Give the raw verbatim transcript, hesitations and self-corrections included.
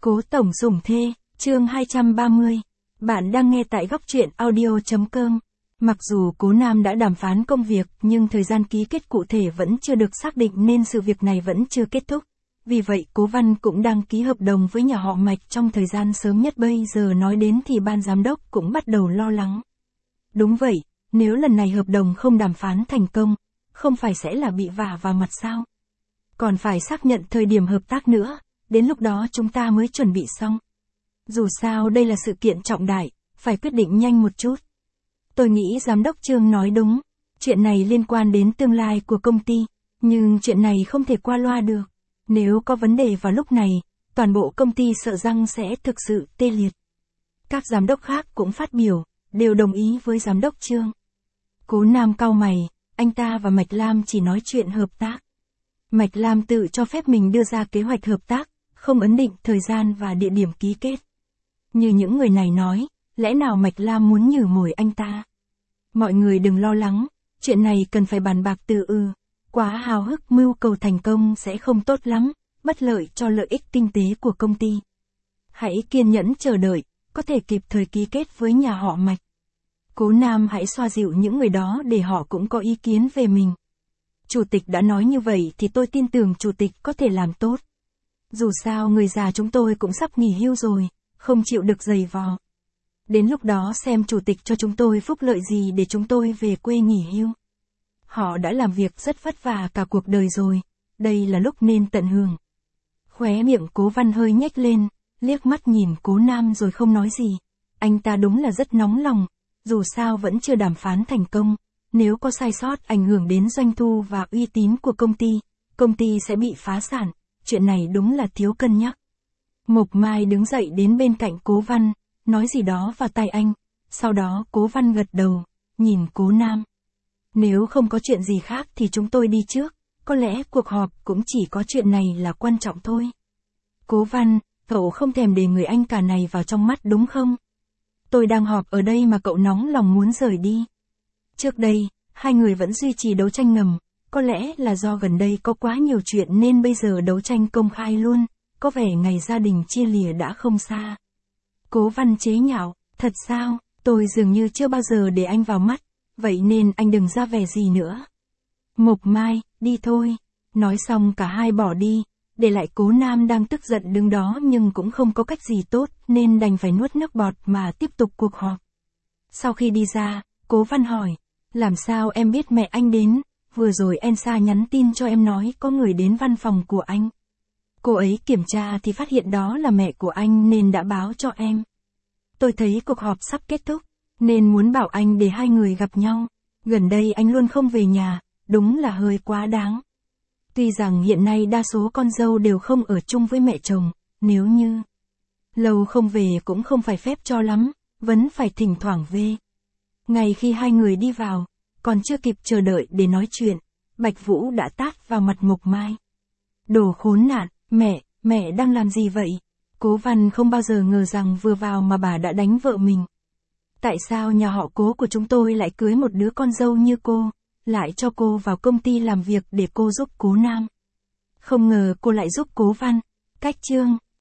Cố tổng dùng thê, chương hai trăm ba mươi. Bạn đang nghe tại góc truyện audio chấm com. Mặc dù Cố Nam đã đàm phán công việc, nhưng thời gian ký kết cụ thể vẫn chưa được xác định nên sự việc này vẫn chưa kết thúc. Vì vậy Cố Văn cũng đang ký hợp đồng với nhà họ Mạch trong thời gian sớm nhất. Bây giờ nói đến thì ban giám đốc cũng bắt đầu lo lắng. Đúng vậy, nếu lần này hợp đồng không đàm phán thành công, không phải sẽ là bị vả vào mặt sao? Còn phải xác nhận thời điểm hợp tác nữa, đến lúc đó chúng ta mới chuẩn bị xong. Dù sao đây là sự kiện trọng đại, phải quyết định nhanh một chút. Tôi nghĩ giám đốc Trương nói đúng, chuyện này liên quan đến tương lai của công ty, nhưng chuyện này không thể qua loa được. Nếu có vấn đề vào lúc này, toàn bộ công ty sợ rằng sẽ thực sự tê liệt. Các giám đốc khác cũng phát biểu, đều đồng ý với giám đốc Trương. Cố Nam cau mày, anh ta và Mạch Lam chỉ nói chuyện hợp tác. Mạch Lam tự cho phép mình đưa ra kế hoạch hợp tác, không ấn định thời gian và địa điểm ký kết. Như những người này nói, lẽ nào Mạch Lam muốn nhử mồi anh ta? Mọi người đừng lo lắng, chuyện này cần phải bàn bạc từ ư. Quá hào hức mưu cầu thành công sẽ không tốt lắm, bất lợi cho lợi ích kinh tế của công ty. Hãy kiên nhẫn chờ đợi, có thể kịp thời ký kết với nhà họ Mạch. Cố Nam hãy xoa dịu những người đó để họ cũng có ý kiến về mình. Chủ tịch đã nói như vậy thì tôi tin tưởng chủ tịch có thể làm tốt. Dù sao người già chúng tôi cũng sắp nghỉ hưu rồi, không chịu được giày vò. Đến lúc đó xem chủ tịch cho chúng tôi phúc lợi gì để chúng tôi về quê nghỉ hưu. Họ đã làm việc rất vất vả cả cuộc đời rồi, đây là lúc nên tận hưởng. Khóe miệng Cố Văn hơi nhếch lên, liếc mắt nhìn Cố Nam rồi không nói gì. Anh ta đúng là rất nóng lòng, dù sao vẫn chưa đàm phán thành công. Nếu có sai sót ảnh hưởng đến doanh thu và uy tín của công ty, công ty sẽ bị phá sản, chuyện này đúng là thiếu cân nhắc. Mộc Mai đứng dậy đến bên cạnh Cố Văn, nói gì đó vào tai anh, sau đó Cố Văn gật đầu, nhìn Cố Nam. Nếu không có chuyện gì khác thì chúng tôi đi trước, có lẽ cuộc họp cũng chỉ có chuyện này là quan trọng thôi. Cố Văn, cậu không thèm để người anh cả này vào trong mắt đúng không? Tôi đang họp ở đây mà cậu nóng lòng muốn rời đi. Trước đây, hai người vẫn duy trì đấu tranh ngầm, có lẽ là do gần đây có quá nhiều chuyện nên bây giờ đấu tranh công khai luôn, có vẻ ngày gia đình chia lìa đã không xa. Cố Văn chế nhạo, thật sao, tôi dường như chưa bao giờ để anh vào mắt, vậy nên anh đừng ra vẻ gì nữa. Mộc Mai, đi thôi. Nói xong cả hai bỏ đi, để lại Cố Nam đang tức giận đứng đó nhưng cũng không có cách gì tốt nên đành phải nuốt nước bọt mà tiếp tục cuộc họp. Sau khi đi ra, Cố Văn hỏi, làm sao em biết mẹ anh đến, vừa rồi Elsa nhắn tin cho em nói có người đến văn phòng của anh. Cô ấy kiểm tra thì phát hiện đó là mẹ của anh nên đã báo cho em. Tôi thấy cuộc họp sắp kết thúc, nên muốn bảo anh để hai người gặp nhau. Gần đây anh luôn không về nhà, đúng là hơi quá đáng. Tuy rằng hiện nay đa số con dâu đều không ở chung với mẹ chồng, nếu như lâu không về cũng không phải phép cho lắm, vẫn phải thỉnh thoảng về. Ngay khi hai người đi vào, còn chưa kịp chờ đợi để nói chuyện, Bạch Vũ đã tát vào mặt Mộc Mai. Đồ khốn nạn, mẹ, mẹ đang làm gì vậy? Cố Văn không bao giờ ngờ rằng vừa vào mà bà đã đánh vợ mình. Tại sao nhà họ Cố của chúng tôi lại cưới một đứa con dâu như cô, lại cho cô vào công ty làm việc để cô giúp Cố Nam? Không ngờ cô lại giúp Cố Văn. Cách Trương,